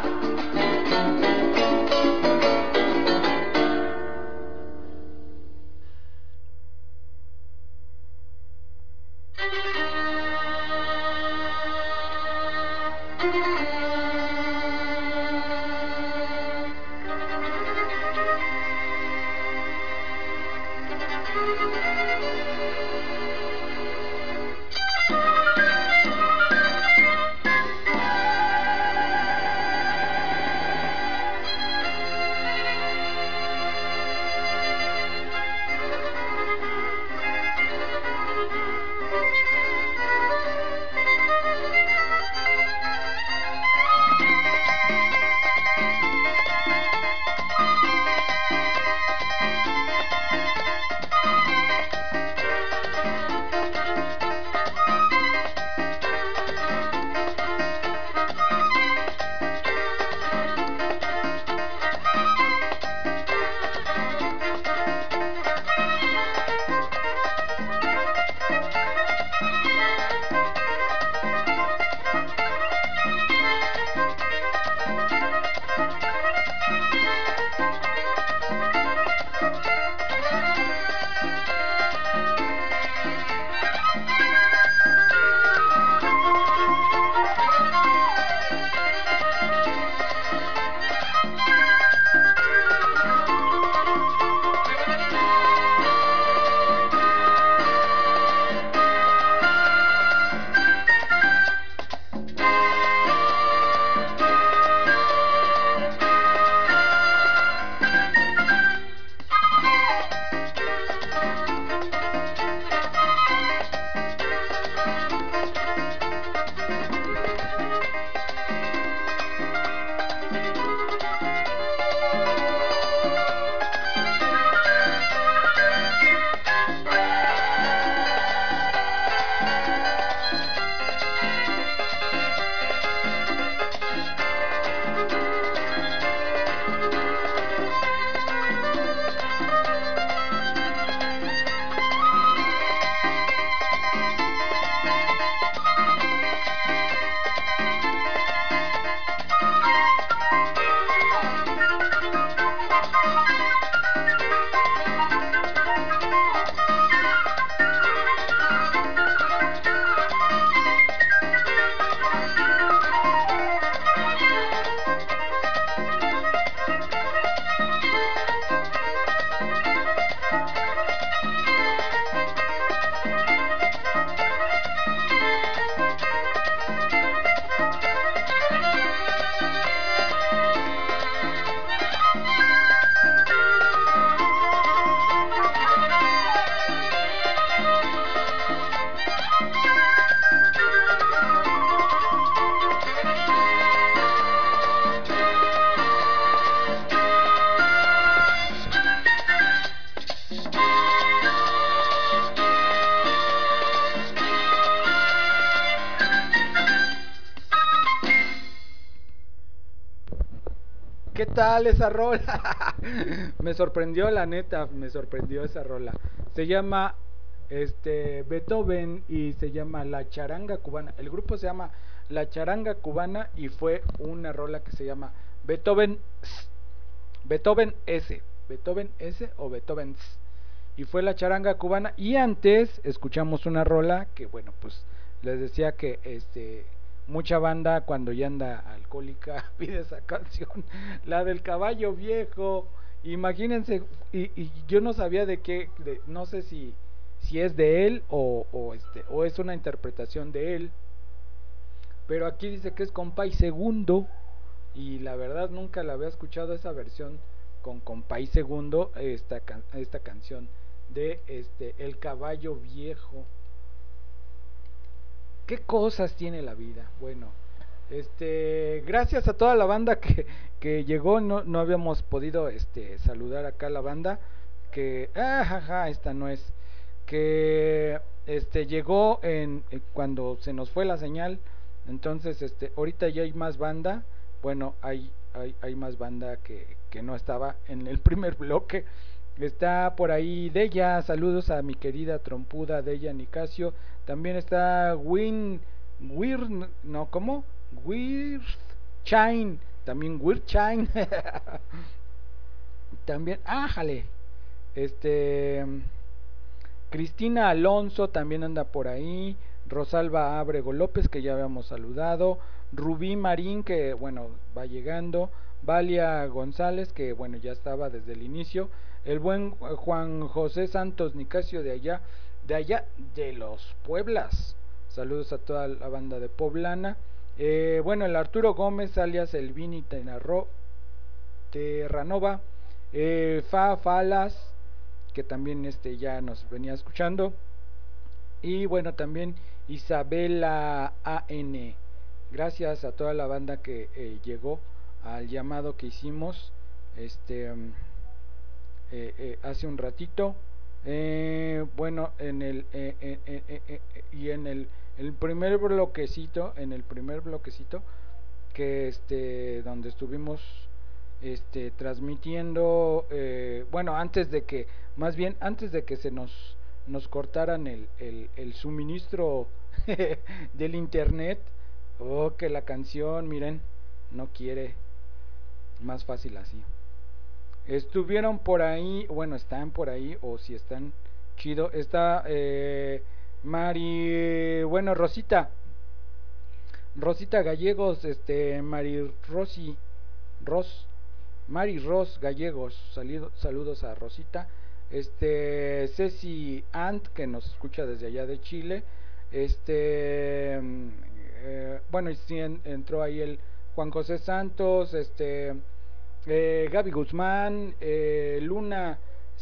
tal esa rola? Me sorprendió, la neta, me sorprendió esa rola. Se llama este Beethoven y se llama La Charanga Cubana. El grupo se llama La Charanga Cubana y fue una rola que se llama Beethoven S. Beethoven S. Beethoven S o Beethoven S. Y fue La Charanga Cubana. Y antes escuchamos una rola que, bueno, pues les decía que este mucha banda cuando ya anda alcohólica pide esa canción, la del Caballo Viejo. Imagínense, y, y yo no sabía de qué, de, no sé si si es de él o, o este o es una interpretación de él, pero aquí dice que es Compay Segundo y la verdad nunca la había escuchado esa versión con Compay Segundo, esta esta canción de este El Caballo Viejo. ¿Qué cosas tiene la vida? Bueno, este, gracias a toda la banda que, que llegó, no, no habíamos podido este, saludar acá a la banda, que, ah, jaja, esta no es, que este, llegó en, eh, cuando se nos fue la señal, entonces este, ahorita ya hay más banda, bueno, hay, hay, hay más banda que, que no estaba en el primer bloque. Está por ahí Deya, saludos a mi querida trompuda Deya Nicasio. También está Win, Weir, no, ¿cómo? Weird Chain, también Weird Chain. También, ájale. Este Cristina Alonso también anda por ahí. Rosalba Ábrego López, que ya habíamos saludado. Rubí Marín, que bueno, va llegando. Valia González, que bueno, ya estaba desde el inicio. El buen Juan José Santos Nicasio de allá, de allá de los Pueblas. Saludos a toda la banda de Poblana. Eh, bueno, el Arturo Gómez alias el Vini Tenarro Terranova. Eh, Fa Falas, que también este ya nos venía escuchando. Y bueno, también Isabela A N. Gracias a toda la banda que eh, llegó al llamado que hicimos este eh, eh, hace un ratito. Eh, bueno, en el eh, eh, eh, eh, eh, y en el, el primer bloquecito, en el primer bloquecito que este donde estuvimos este transmitiendo, eh, bueno, antes de que, más bien antes de que se nos nos cortaran el, el, el suministro del internet. Oh, que la canción, miren, no quiere, más fácil así. Estuvieron por ahí, bueno, están por ahí, o si están chido. Está eh, Mari, bueno, Rosita, Rosita Gallegos, este, Mari Rosy, Ros, Mari Ros Gallegos, salido, saludos a Rosita. Este, Ceci Ant, que nos escucha desde allá de Chile. Este, eh, bueno, y sí en, entró ahí el Juan José Santos, este, eh, Gaby Guzmán, eh, Luna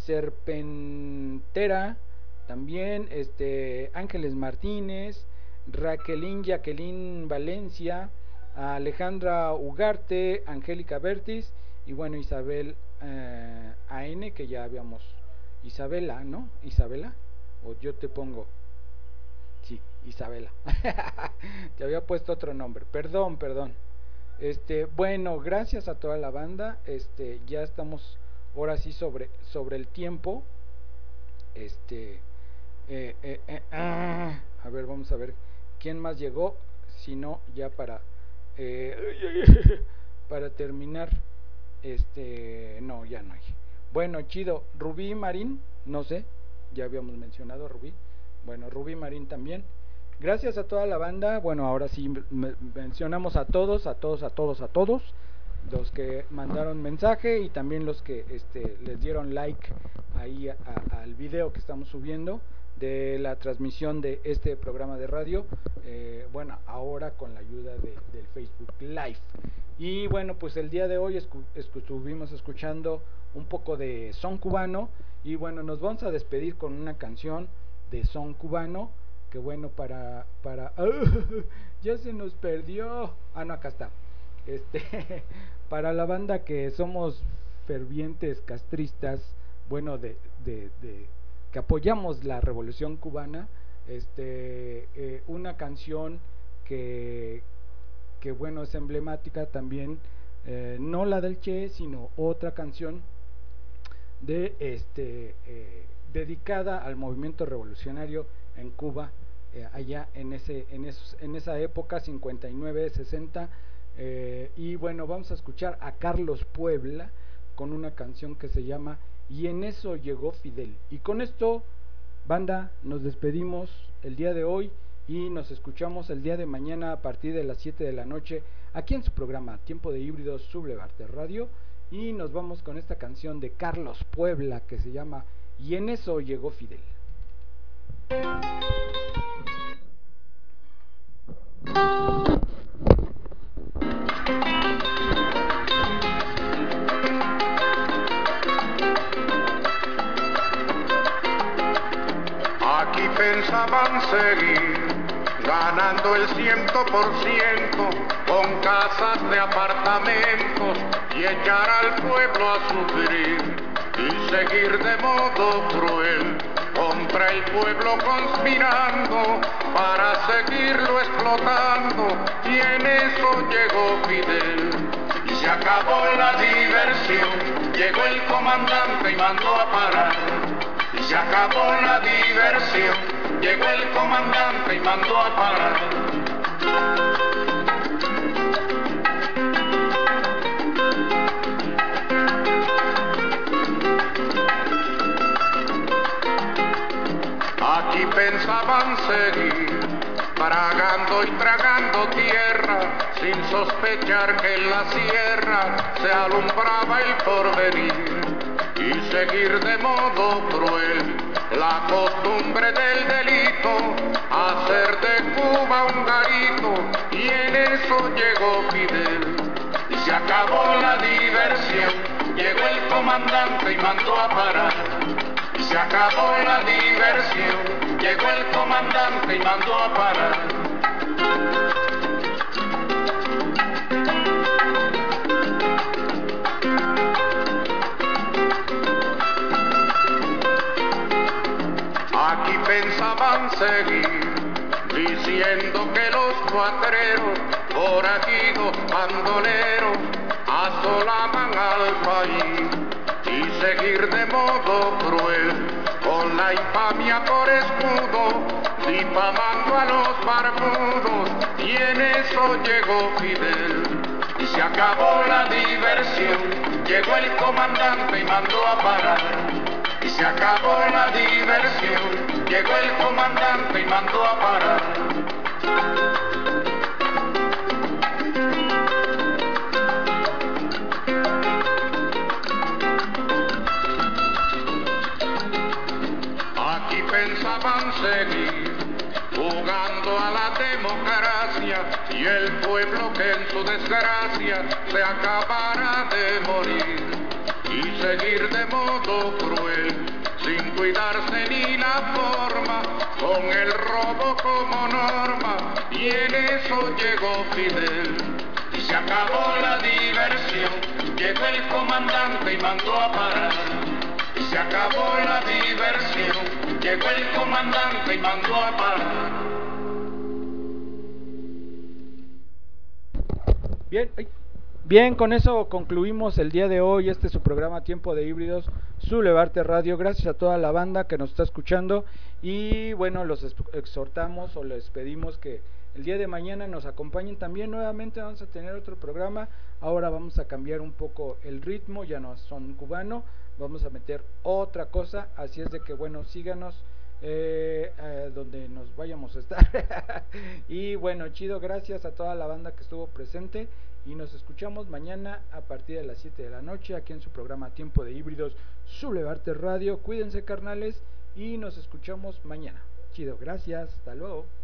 Serpentera, también, este, Ángeles Martínez, Raquelín Jacqueline Valencia, Alejandra Ugarte, Angélica Bertis y bueno, Isabel eh, A N, que ya habíamos, Isabela, ¿no? Isabela, o yo te pongo, sí, Isabela, te había puesto otro nombre, perdón, perdón. Este, bueno, gracias a toda la banda, este, ya estamos ahora sí sobre, sobre el tiempo, este, eh, eh, eh, ah, a ver, vamos a ver quién más llegó, si no, ya para, eh, para terminar, este, no, ya no hay. Bueno, chido, Rubí Marín, no sé, ya habíamos mencionado a Rubí, bueno, Rubí Marín también. Gracias a toda la banda. Bueno, ahora sí me, mencionamos a todos, a todos, a todos, a todos los que mandaron mensaje y también los que este, les dieron like ahí a, a, al video que estamos subiendo de la transmisión de este programa de radio. Eh, bueno, ahora con la ayuda de, del Facebook Live. Y bueno, pues el día de hoy escu estuvimos escuchando un poco de son cubano y bueno, nos vamos a despedir con una canción de son cubano. Que bueno, para, para, uh, ya se nos perdió, ah no, acá está, este, para la banda que somos fervientes castristas, bueno, de, de, de que apoyamos la revolución cubana, este, eh, una canción que, que bueno, es emblemática también eh, no la del Che, sino otra canción de este eh, dedicada al movimiento revolucionario en Cuba, eh, allá en ese en esos en esa época cincuenta y nueve sesenta, eh, y bueno, vamos a escuchar a Carlos Puebla con una canción que se llama Y en eso llegó Fidel. Y con esto, banda, nos despedimos el día de hoy y nos escuchamos el día de mañana a partir de las siete de la noche aquí en su programa Tiempo de Híbridos Sublevarte Radio. Y nos vamos con esta canción de Carlos Puebla que se llama Y en eso llegó Fidel. Aquí pensaban seguir ganando el ciento por ciento con casas de apartamentos y echar al pueblo a sufrir y seguir de modo cruel contra el pueblo conspirando para seguirlo explotando. Y en eso llegó Fidel y se acabó la diversión. Llegó el comandante y mandó a parar y se acabó la diversión. Llegó el comandante y mandó a parar. Aquí pensaban seguir tragando y tragando tierra, sin sospechar que en la sierra se alumbraba el porvenir, y seguir de modo cruel la costumbre del delito, hacer de Cuba un garito. Y en eso llegó Fidel y se acabó la diversión. Llegó el comandante y mandó a parar y se acabó la diversión. Llegó el comandante y mandó a parar. Aquí pensaban seguir diciendo que los cuatreros, forajidos, bandoleros, asolaban al país, y seguir de modo cruel con la infamia por escudo, difamando a los barbudos. Y en eso llegó Fidel y se acabó la diversión. Llegó el comandante y mandó a parar y se acabó la diversión. Llegó el comandante y mandó a parar. Aquí pensaban seguir jugando a la democracia y el pueblo que en su desgracia se acabara de morir, y seguir de modo cruel sin cuidarse ni la forma, con el robo como norma. Y en eso llegó Fidel y se acabó la diversión. Llegó el comandante y mandó a parar y se acabó la diversión. Llegó el comandante y mandó a parar. Bien, ay. Bien, con eso concluimos el día de hoy. Este es su programa Tiempo de Híbridos, Sublevarte Radio. Gracias a toda la banda que nos está escuchando. Y bueno, los exhortamos o les pedimos que el día de mañana nos acompañen también. Nuevamente vamos a tener otro programa. Ahora vamos a cambiar un poco el ritmo. Ya no son cubano, vamos a meter otra cosa. Así es de que bueno, síganos eh, eh, donde nos vayamos a estar. Y bueno, chido, gracias a toda la banda que estuvo presente. Y nos escuchamos mañana a partir de las siete de la noche aquí en su programa Tiempo de Híbridos Sublevarte Radio. Cuídense, carnales, y nos escuchamos mañana. Chido, gracias, hasta luego.